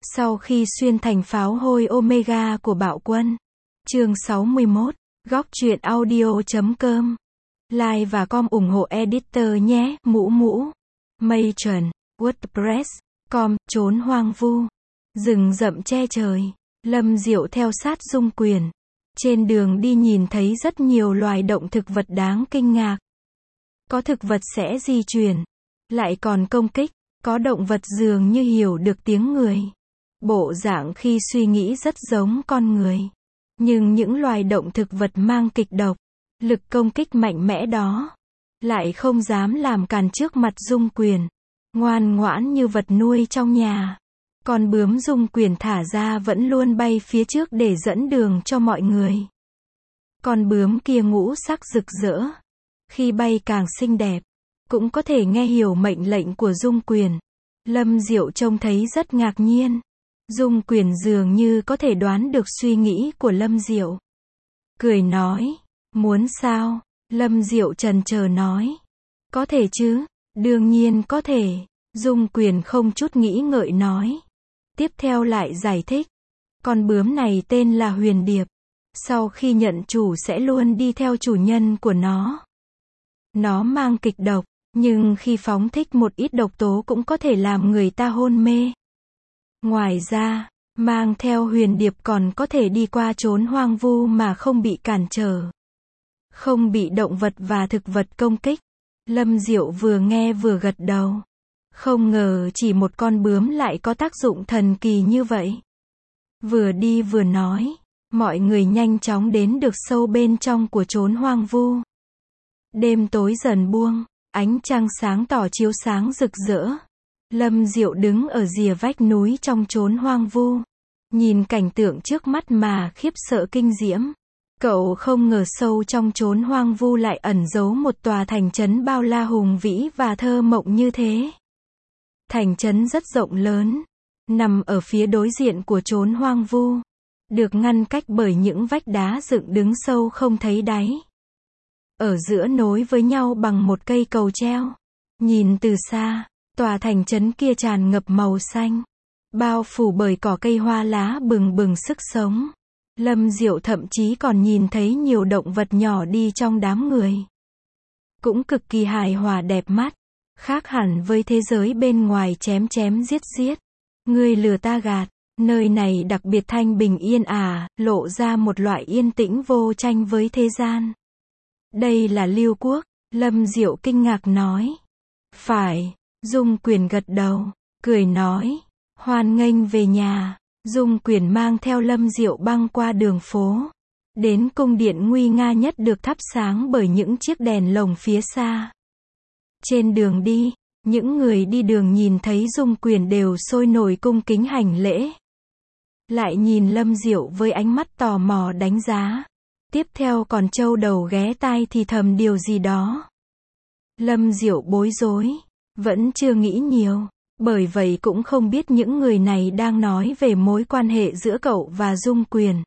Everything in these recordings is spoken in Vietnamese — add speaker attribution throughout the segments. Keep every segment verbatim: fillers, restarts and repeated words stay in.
Speaker 1: Sau khi xuyên thành pháo hôi Omega của Bạo Quân. Chương sáu mươi mốt, góc truyện audio chấm com. Like và com ủng hộ editor nhé, mũ mũ. Matron, WordPress, com, trốn hoang vu. Rừng rậm che trời. Lâm Diệu theo sát Dung Quyền. Trên đường đi nhìn thấy rất nhiều loài động thực vật đáng kinh ngạc. Có thực vật sẽ di chuyển, lại còn công kích, có động vật dường như hiểu được tiếng người. Bộ dạng khi suy nghĩ rất giống con người. Nhưng những loài động thực vật mang kịch độc, lực công kích mạnh mẽ đó, lại không dám làm càn trước mặt Dung Quyền. Ngoan ngoãn như vật nuôi trong nhà. Con bướm Dung Quyền thả ra vẫn luôn bay phía trước để dẫn đường cho mọi người. Con bướm kia ngũ sắc rực rỡ. Khi bay càng xinh đẹp, cũng có thể nghe hiểu mệnh lệnh của Dung Quyền. Lâm Diệu trông thấy rất ngạc nhiên. Dung Quyền dường như có thể đoán được suy nghĩ của Lâm Diệu. Cười nói, muốn sao? Lâm Diệu chần chờ nói. Có thể chứ, đương nhiên có thể. Dung Quyền không chút nghĩ ngợi nói. Tiếp theo lại giải thích. Con bướm này tên là Huyền Điệp. Sau khi nhận chủ sẽ luôn đi theo chủ nhân của nó. Nó mang kịch độc, nhưng khi phóng thích một ít độc tố cũng có thể làm người ta hôn mê. Ngoài ra, mang theo Huyền Điệp còn có thể đi qua chốn hoang vu mà không bị cản trở. Không bị động vật và thực vật công kích. Lâm Diệu vừa nghe vừa gật đầu. Không ngờ chỉ một con bướm lại có tác dụng thần kỳ như vậy. Vừa đi vừa nói, mọi người nhanh chóng đến được sâu bên trong của chốn hoang vu. Đêm tối dần buông, ánh trăng sáng tỏ chiếu sáng rực rỡ. Lâm Diệu đứng ở rìa vách núi trong chốn hoang vu. Nhìn cảnh tượng trước mắt mà khiếp sợ kinh diễm. Cậu không ngờ sâu trong chốn hoang vu lại ẩn giấu một tòa thành trấn bao la hùng vĩ và thơ mộng như thế. Thành trấn rất rộng lớn, nằm ở phía đối diện của chốn hoang vu. Được ngăn cách bởi những vách đá dựng đứng sâu không thấy đáy. Ở giữa nối với nhau bằng một cây cầu treo. Nhìn từ xa, tòa thành trấn kia tràn ngập màu xanh, bao phủ bởi cỏ cây hoa lá bừng bừng sức sống. Lâm Diệu thậm chí còn nhìn thấy nhiều động vật nhỏ đi trong đám người. Cũng cực kỳ hài hòa đẹp mắt, khác hẳn với thế giới bên ngoài chém chém giết giết. Ngươi lừa ta gạt, nơi này đặc biệt thanh bình yên ả, lộ ra một loại yên tĩnh vô tranh với thế gian. Đây là Lưu Quốc, Lâm Diệu kinh ngạc nói. Phải, Dung Quyền gật đầu, cười nói, hoan nghênh về nhà. Dung Quyền mang theo Lâm Diệu băng qua đường phố. Đến cung điện nguy nga nhất được thắp sáng bởi những chiếc đèn lồng phía xa. Trên đường đi, những người đi đường nhìn thấy Dung Quyền đều sôi nổi cung kính hành lễ. Lại nhìn Lâm Diệu với ánh mắt tò mò đánh giá. Tiếp theo còn trâu đầu ghé tai thì thầm điều gì đó. Lâm Diệu bối rối, vẫn chưa nghĩ nhiều, bởi vậy cũng không biết những người này đang nói về mối quan hệ giữa cậu và Dung Quyền.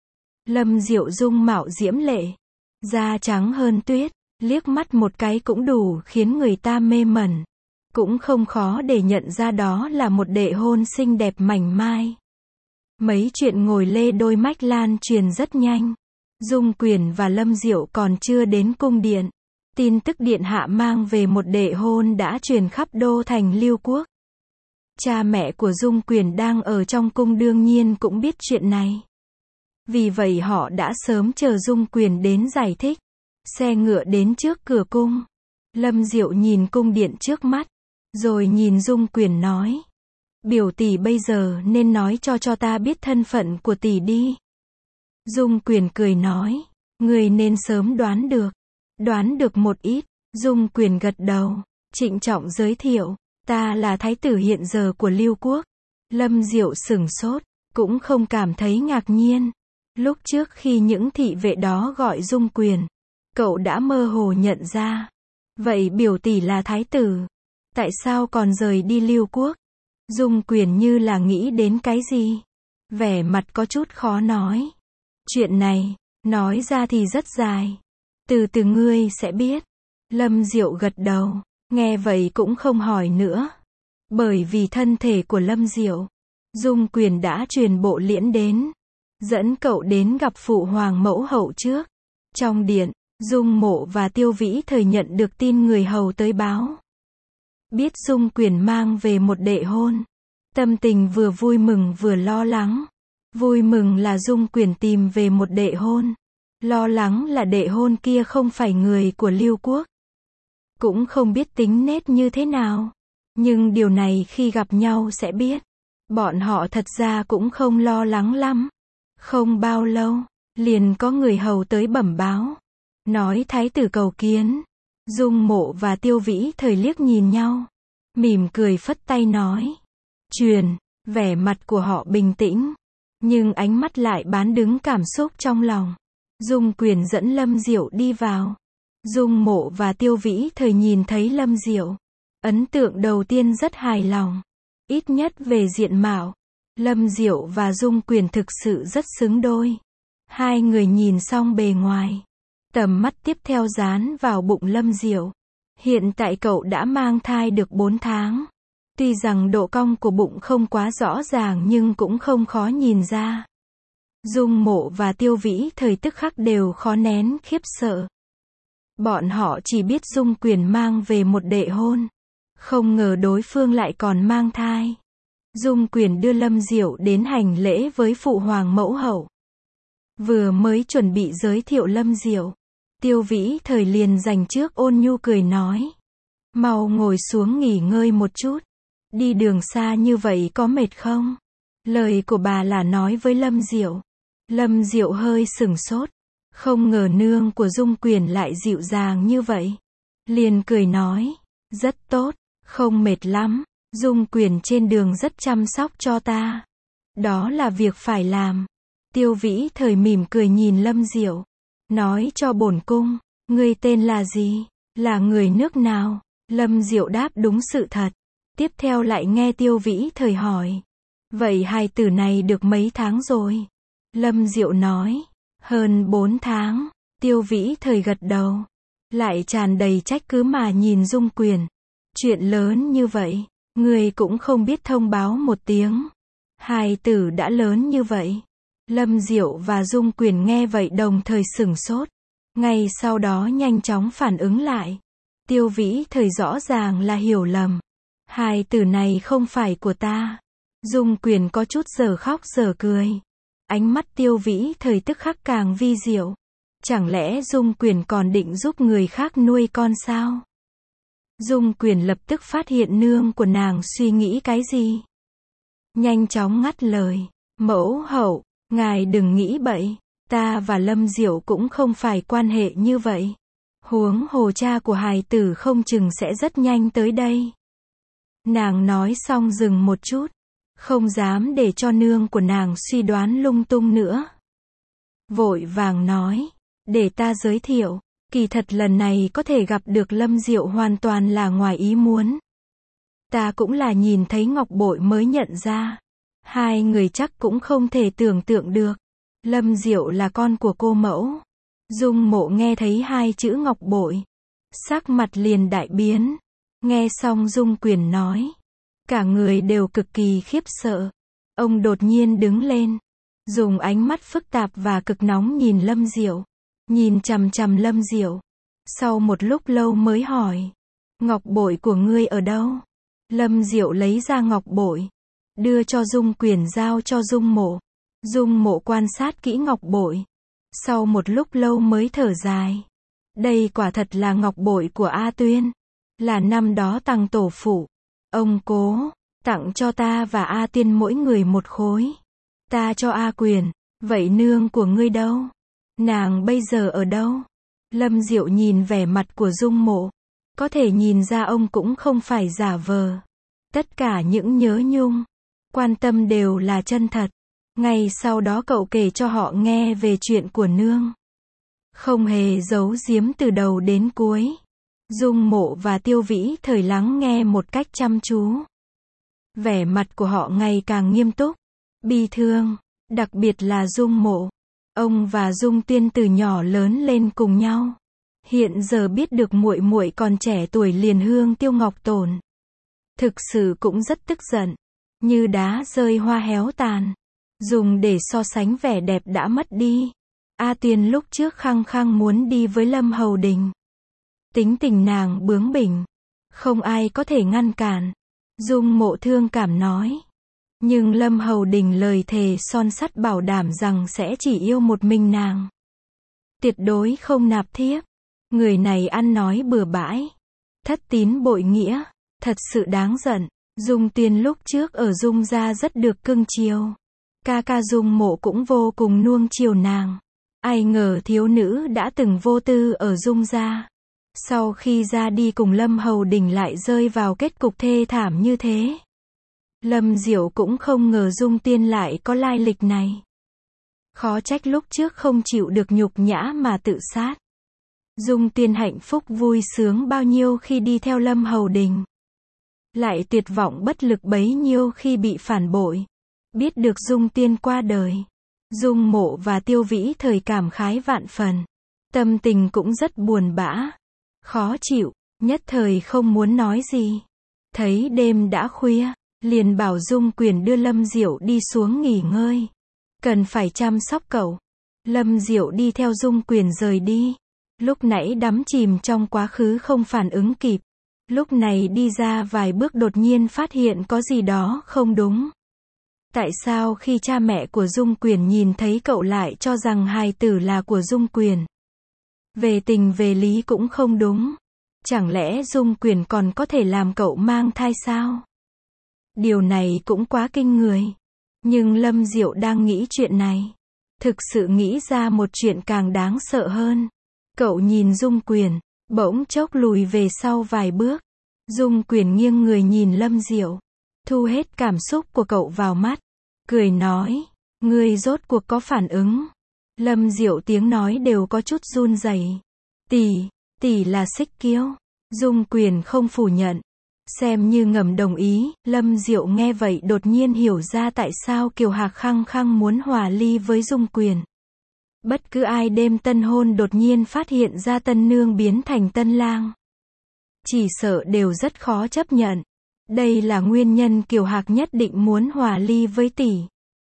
Speaker 1: Lâm Diệu dung mạo diễm lệ, da trắng hơn tuyết, liếc mắt một cái cũng đủ khiến người ta mê mẩn. Cũng không khó để nhận ra đó là một đệ hôn xinh đẹp mảnh mai. Mấy chuyện ngồi lê đôi mách lan truyền rất nhanh. Dung Quyền và Lâm Diệu còn chưa đến cung điện. Tin tức điện hạ mang về một đệ hôn đã truyền khắp đô thành Lưu Quốc. Cha mẹ của Dung Quyền đang ở trong cung đương nhiên cũng biết chuyện này. Vì vậy họ đã sớm chờ Dung Quyền đến giải thích. Xe ngựa đến trước cửa cung. Lâm Diệu nhìn cung điện trước mắt, rồi nhìn Dung Quyền nói. Biểu tỷ bây giờ nên nói cho cho ta biết thân phận của tỷ đi. Dung Quyền cười nói, người nên sớm đoán được. Đoán được một ít. Dung Quyền gật đầu, trịnh trọng giới thiệu, ta là thái tử hiện giờ của Lưu Quốc. Lâm Diệu sửng sốt, cũng không cảm thấy ngạc nhiên. Lúc trước khi những thị vệ đó gọi Dung Quyền, cậu đã mơ hồ nhận ra. Vậy biểu tỷ là thái tử, tại sao còn rời đi Lưu Quốc? Dung Quyền như là nghĩ đến cái gì, vẻ mặt có chút khó nói. Chuyện này, nói ra thì rất dài. Từ từ ngươi sẽ biết. Lâm Diệu gật đầu, nghe vậy cũng không hỏi nữa. Bởi vì thân thể của Lâm Diệu Dung Quyền đã truyền bộ liễn đến, dẫn cậu đến gặp phụ hoàng mẫu hậu trước. Trong điện, Dung Mộ và Tiêu Vĩ Thời nhận được tin người hầu tới báo. Biết Dung Quyền mang về một đệ hôn. Tâm tình vừa vui mừng vừa lo lắng. Vui mừng là Dung Quyền tìm về một đệ hôn. Lo lắng là đệ hôn kia không phải người của Lưu Quốc. Cũng không biết tính nết như thế nào. Nhưng điều này khi gặp nhau sẽ biết. Bọn họ thật ra cũng không lo lắng lắm. Không bao lâu, liền có người hầu tới bẩm báo. Nói thái tử cầu kiến. Dung Mộ và Tiêu Vĩ Thời liếc nhìn nhau. Mỉm cười phất tay nói. Truyền, vẻ mặt của họ bình tĩnh. Nhưng ánh mắt lại bán đứng cảm xúc trong lòng. Dung Quyền dẫn Lâm Diệu đi vào. Dung Mộ và Tiêu Vĩ Thời nhìn thấy Lâm Diệu. Ấn tượng đầu tiên rất hài lòng. Ít nhất về diện mạo. Lâm Diệu và Dung Quyền thực sự rất xứng đôi. Hai người nhìn xong bề ngoài. Tầm mắt tiếp theo dán vào bụng Lâm Diệu. Hiện tại cậu đã mang thai được bốn tháng. Tuy rằng độ cong của bụng không quá rõ ràng nhưng cũng không khó nhìn ra. Dung Mộ và Tiêu Vĩ Thời tức khắc đều khó nén khiếp sợ. Bọn họ chỉ biết Dung Quyền mang về một đệ hôn. Không ngờ đối phương lại còn mang thai. Dung Quyền đưa Lâm Diệu đến hành lễ với phụ hoàng mẫu hậu. Vừa mới chuẩn bị giới thiệu Lâm Diệu, Tiêu Vĩ Thời liền dành trước ôn nhu cười nói. Mau ngồi xuống nghỉ ngơi một chút. Đi đường xa như vậy có mệt không? Lời của bà là nói với Lâm Diệu. Lâm Diệu hơi sửng sốt. Không ngờ nương của Dung Quyền lại dịu dàng như vậy. Liền cười nói. Rất tốt, không mệt lắm. Dung Quyền trên đường rất chăm sóc cho ta. Đó là việc phải làm. Tiêu Vĩ Thời mỉm cười nhìn Lâm Diệu. Nói cho bổn cung, ngươi tên là gì? Là người nước nào? Lâm Diệu đáp đúng sự thật. Tiếp theo lại nghe Tiêu Vĩ Thời hỏi. Vậy hài tử này được mấy tháng rồi? Lâm Diệu nói. Hơn bốn tháng. Tiêu Vĩ Thời gật đầu. Lại tràn đầy trách cứ mà nhìn Dung Quyền. Chuyện lớn như vậy, ngươi cũng không biết thông báo một tiếng. Hài tử đã lớn như vậy. Lâm Diệu và Dung Quyền nghe vậy đồng thời sửng sốt. Ngay sau đó nhanh chóng phản ứng lại. Tiêu Vĩ Thời rõ ràng là hiểu lầm. Hài tử này không phải của ta. Dung Quyền có chút giờ khóc giờ cười. Ánh mắt Tiêu Vĩ Thời tức khắc càng vi diệu. Chẳng lẽ Dung Quyền còn định giúp người khác nuôi con sao? Dung Quyền lập tức phát hiện nương của nàng suy nghĩ cái gì. Nhanh chóng ngắt lời. Mẫu hậu, ngài đừng nghĩ bậy. Ta và Lâm Diệu cũng không phải quan hệ như vậy. Huống hồ cha của hài tử không chừng sẽ rất nhanh tới đây. Nàng nói xong dừng một chút. Không dám để cho nương của nàng suy đoán lung tung nữa. Vội vàng nói. Để ta giới thiệu. Kỳ thật lần này có thể gặp được Lâm Diệu hoàn toàn là ngoài ý muốn. Ta cũng là nhìn thấy ngọc bội mới nhận ra. Hai người chắc cũng không thể tưởng tượng được. Lâm Diệu là con của cô mẫu. Dung Mộ nghe thấy hai chữ ngọc bội. Sắc mặt liền đại biến. Nghe xong Dung Quyền nói. Cả người đều cực kỳ khiếp sợ. Ông đột nhiên đứng lên. Dùng ánh mắt phức tạp và cực nóng nhìn Lâm Diệu. Nhìn chằm chằm Lâm Diệu. Sau một lúc lâu mới hỏi. Ngọc bội của ngươi ở đâu? Lâm Diệu lấy ra ngọc bội. Đưa cho Dung Quyền giao cho Dung Mộ. Dung Mộ quan sát kỹ ngọc bội. Sau một lúc lâu mới thở dài. Đây quả thật là ngọc bội của A Tuyên. Là năm đó Tăng tổ phụ. Ông cố. Tặng cho ta và A Tuyên mỗi người một khối. Ta cho A Quyền. Vậy nương của ngươi đâu? Nàng bây giờ ở đâu? Lâm Diệu nhìn vẻ mặt của Dung Mộ. Có thể nhìn ra ông cũng không phải giả vờ. Tất cả những nhớ nhung, quan tâm đều là chân thật. Ngay sau đó cậu kể cho họ nghe về chuyện của nương. Không hề giấu giếm từ đầu đến cuối. Dung Mộ và Tiêu Vĩ Thời lắng nghe một cách chăm chú. Vẻ mặt của họ ngày càng nghiêm túc, bi thương, đặc biệt là Dung Mộ. Ông và Dung Tuyên từ nhỏ lớn lên cùng nhau. Hiện giờ biết được muội muội còn trẻ tuổi liền hương tiêu ngọc tổn. Thực sự cũng rất tức giận. như đá rơi hoa héo tàn. Dùng để so sánh vẻ đẹp đã mất đi. A Tuyên lúc trước khăng khăng muốn đi với Lâm Hầu Đình. Tính tình nàng bướng bỉnh, không ai có thể ngăn cản. Dung Mộ thương cảm nói. Nhưng Lâm Hầu Đình lời thề son sắt bảo đảm rằng sẽ chỉ yêu một mình nàng. Tuyệt đối không nạp thiếp. Người này ăn nói bừa bãi. Thất tín bội nghĩa. Thật sự đáng giận. Dung Tuyên lúc trước ở Dung gia rất được cưng chiều. Ca ca Dung Mộ cũng vô cùng nuông chiều nàng. Ai ngờ thiếu nữ đã từng vô tư ở Dung gia. Sau khi ra đi cùng Lâm Hầu Đình lại rơi vào kết cục thê thảm như thế. Lâm Diệu cũng không ngờ Dung Tiên lại có lai lịch này. Khó trách lúc trước không chịu được nhục nhã mà tự sát. Dung Tiên hạnh phúc vui sướng bao nhiêu khi đi theo Lâm Hầu Đình. Lại tuyệt vọng bất lực bấy nhiêu khi bị phản bội. Biết được Dung Tiên qua đời. Dung Mộ và Tiêu Vĩ thời cảm khái vạn phần. Tâm tình cũng rất buồn bã. Khó chịu, nhất thời không muốn nói gì. Thấy đêm đã khuya, liền bảo Dung Quyền đưa Lâm Diệu đi xuống nghỉ ngơi. Cần phải chăm sóc cậu. Lâm Diệu đi theo Dung Quyền rời đi. Lúc nãy đắm chìm trong quá khứ không phản ứng kịp. Lúc này đi ra vài bước đột nhiên phát hiện có gì đó không đúng. Tại sao khi cha mẹ của Dung Quyền nhìn thấy cậu lại cho rằng hài tử là của Dung Quyền? Về tình về lý cũng không đúng. Chẳng lẽ Dung Quyền còn có thể làm cậu mang thai sao? Điều này cũng quá kinh người. Nhưng Lâm Diệu đang nghĩ chuyện này. Thực sự nghĩ ra một chuyện càng đáng sợ hơn. Cậu nhìn Dung Quyền, bỗng chốc lùi về sau vài bước. Dung Quyền nghiêng người nhìn Lâm Diệu. Thu hết cảm xúc của cậu vào mắt. Cười nói, ngươi rốt cuộc có phản ứng. Lâm Diệu tiếng nói đều có chút run rẩy. Tỷ, tỷ là Xích Kiêu. Dung Quyền không phủ nhận. Xem như ngầm đồng ý. Lâm Diệu nghe vậy đột nhiên hiểu ra tại sao Kiều Hạc khăng khăng muốn hòa ly với Dung Quyền. Bất cứ ai đêm tân hôn đột nhiên phát hiện ra tân nương biến thành tân lang. Chỉ sợ đều rất khó chấp nhận. Đây là nguyên nhân Kiều Hạc nhất định muốn hòa ly với tỷ.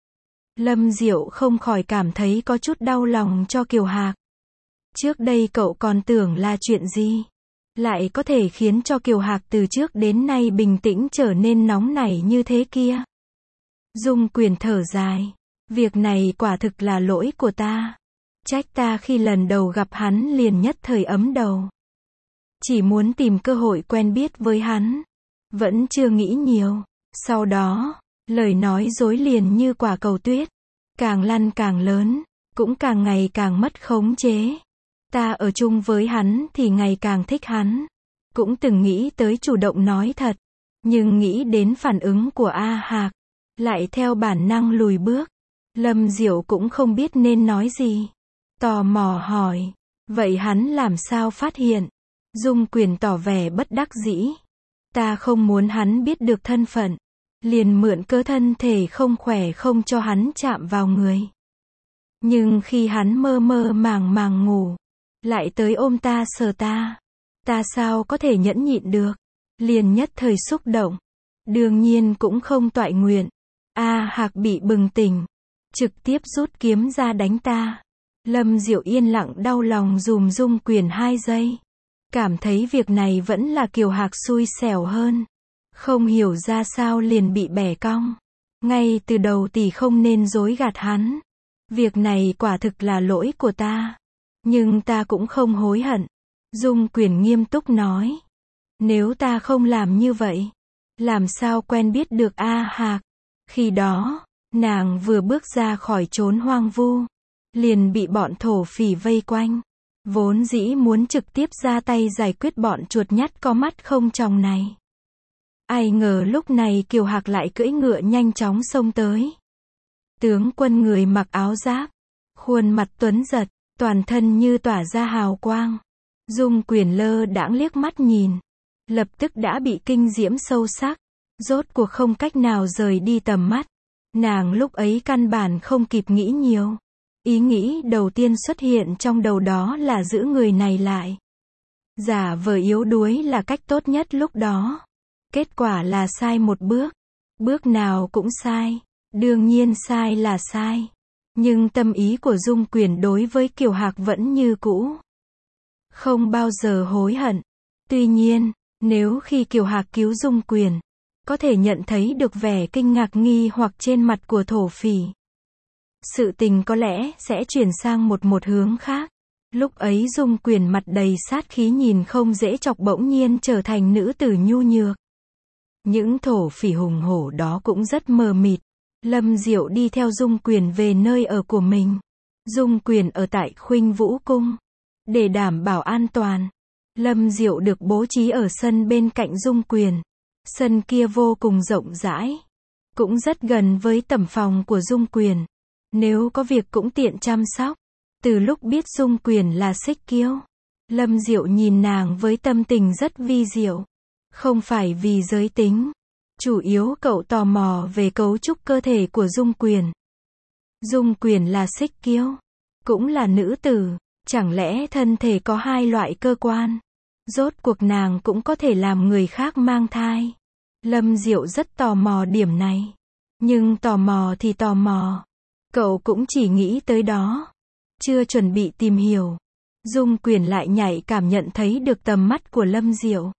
Speaker 1: Lâm Diệu không khỏi cảm thấy có chút đau lòng cho Kiều Hạc. Trước đây cậu còn tưởng là chuyện gì? Lại có thể khiến cho Kiều Hạc từ trước đến nay bình tĩnh trở nên nóng nảy như thế kia. Dung Quyền thở dài. Việc này quả thực là lỗi của ta. Trách ta khi lần đầu gặp hắn liền nhất thời ấm đầu. Chỉ muốn tìm cơ hội quen biết với hắn. Vẫn chưa nghĩ nhiều. Sau đó, lời nói dối liền như quả cầu tuyết. Càng lăn càng lớn, cũng càng ngày càng mất khống chế. Ta ở chung với hắn thì ngày càng thích hắn. Cũng từng nghĩ tới chủ động nói thật. Nhưng nghĩ đến phản ứng của A Hạc. Lại theo bản năng lùi bước. Lâm Diệu cũng không biết nên nói gì. Tò mò hỏi. Vậy hắn làm sao phát hiện? Dung Quyền tỏ vẻ bất đắc dĩ. Ta không muốn hắn biết được thân phận. Liền mượn cớ thân thể không khỏe không cho hắn chạm vào người. Nhưng khi hắn mơ mơ màng màng ngủ. Lại tới ôm ta sờ ta. Ta sao có thể nhẫn nhịn được. Liền nhất thời xúc động. Đương nhiên cũng không toại nguyện. A Hạc bị bừng tỉnh. Trực tiếp rút kiếm ra đánh ta. Lâm Diệu yên lặng đau lòng dùm Dung Quyền hai giây. Cảm thấy việc này vẫn là Kiều Hạc xui xẻo hơn. Không hiểu ra sao liền bị bẻ cong. Ngay từ đầu tỷ không nên dối gạt hắn. Việc này quả thực là lỗi của ta. Nhưng ta cũng không hối hận. Dung Quyền nghiêm túc nói. Nếu ta không làm như vậy, làm sao quen biết được A Hạc? Khi đó, nàng vừa bước ra khỏi chốn hoang vu. Liền bị bọn thổ phỉ vây quanh. Vốn dĩ muốn trực tiếp ra tay giải quyết bọn chuột nhắt có mắt không tròng này. Ai ngờ lúc này Kiều Hạc lại cưỡi ngựa nhanh chóng xông tới. Tướng quân người mặc áo giáp. Khuôn mặt tuấn giật, toàn thân như tỏa ra hào quang. Dung Quyền lơ đãng liếc mắt nhìn. Lập tức đã bị kinh diễm sâu sắc. Rốt cuộc không cách nào rời đi tầm mắt. Nàng lúc ấy căn bản không kịp nghĩ nhiều. Ý nghĩ đầu tiên xuất hiện trong đầu đó là giữ người này lại. Giả vờ yếu đuối là cách tốt nhất lúc đó. Kết quả là sai một bước. Bước nào cũng sai. Đương nhiên sai là sai. Nhưng tâm ý của Dung Quyền đối với Kiều Hạc vẫn như cũ. Không bao giờ hối hận. Tuy nhiên, nếu khi Kiều Hạc cứu Dung Quyền, có thể nhận thấy được vẻ kinh ngạc nghi hoặc trên mặt của thổ phỉ, sự tình có lẽ sẽ chuyển sang một một hướng khác. Lúc ấy Dung Quyền mặt đầy sát khí nhìn không dễ chọc bỗng nhiên trở thành nữ tử nhu nhược. Những thổ phỉ hùng hổ đó cũng rất mờ mịt. Lâm Diệu đi theo Dung Quyền về nơi ở của mình. Dung Quyền ở tại Khuynh Vũ Cung. Để đảm bảo an toàn, Lâm Diệu được bố trí ở sân bên cạnh Dung Quyền. Sân kia vô cùng rộng rãi, cũng rất gần với tẩm phòng của Dung Quyền. Nếu có việc cũng tiện chăm sóc. Từ lúc biết Dung Quyền là Xích Kiêu, Lâm Diệu nhìn nàng với tâm tình rất vi diệu. Không phải vì giới tính, chủ yếu cậu tò mò về cấu trúc cơ thể của Dung Quyền. Dung Quyền là Xích Kiêu, cũng là nữ tử, chẳng lẽ thân thể có hai loại cơ quan? Rốt cuộc nàng cũng có thể làm người khác mang thai. Lâm Diệu rất tò mò điểm này. Nhưng tò mò thì tò mò, cậu cũng chỉ nghĩ tới đó, chưa chuẩn bị tìm hiểu. Dung Quyền lại nhạy cảm nhận thấy được tầm mắt của Lâm Diệu.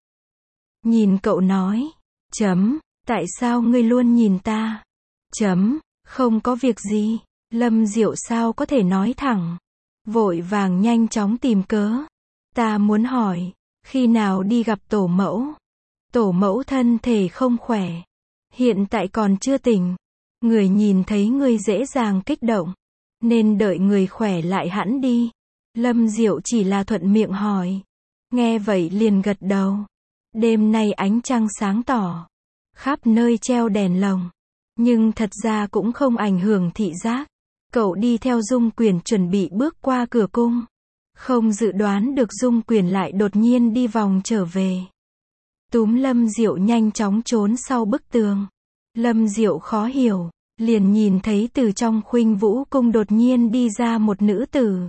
Speaker 1: Nhìn cậu nói, chấm, tại sao ngươi luôn nhìn ta? Chấm, không có việc gì. Lâm Diệu sao có thể nói thẳng. Vội vàng nhanh chóng tìm cớ. Ta muốn hỏi, khi nào đi gặp tổ mẫu? Tổ mẫu thân thể không khỏe, hiện tại còn chưa tỉnh. Người nhìn thấy ngươi dễ dàng kích động, nên đợi người khỏe lại hẵng đi. Lâm Diệu chỉ là thuận miệng hỏi. Nghe vậy liền gật đầu. Đêm nay ánh trăng sáng tỏ, khắp nơi treo đèn lồng, nhưng thật ra cũng không ảnh hưởng thị giác. Cậu đi theo Dung Quyền chuẩn bị bước qua cửa cung. Không dự đoán được Dung Quyền lại đột nhiên đi vòng trở về. Túm Lâm Diệu nhanh chóng trốn sau bức tường. Lâm Diệu khó hiểu, liền nhìn thấy từ trong Khuynh Vũ Cung đột nhiên đi ra một nữ tử.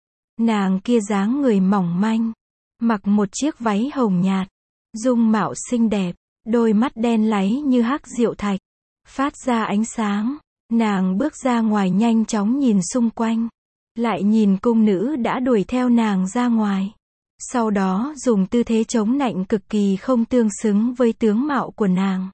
Speaker 1: Nàng kia dáng người mỏng manh, mặc một chiếc váy hồng nhạt, dung mạo xinh đẹp, đôi mắt đen láy như hắc diệu thạch, phát ra ánh sáng. Nàng bước ra ngoài nhanh chóng nhìn xung quanh, lại nhìn cung nữ đã đuổi theo nàng ra ngoài. Sau đó dùng tư thế chống nạnh cực kỳ không tương xứng với tướng mạo của nàng.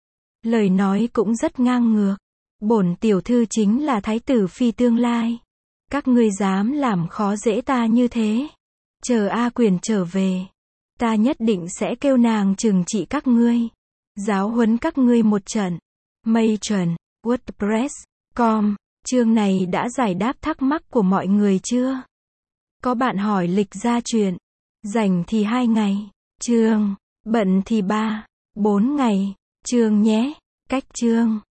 Speaker 1: Lời nói cũng rất ngang ngược. Bổn tiểu thư chính là thái tử phi tương lai. Các ngươi dám làm khó dễ ta như thế. Chờ A Quyền trở về, ta nhất định sẽ kêu nàng trừng trị các ngươi. Giáo huấn các ngươi một trận. Matron, WordPress chấm com. Chương này đã giải đáp thắc mắc của mọi người chưa? Có bạn hỏi lịch ra chuyện. Rảnh thì hai ngày. Chương. Bận thì ba, bốn ngày. Chương nhé. Cách chương.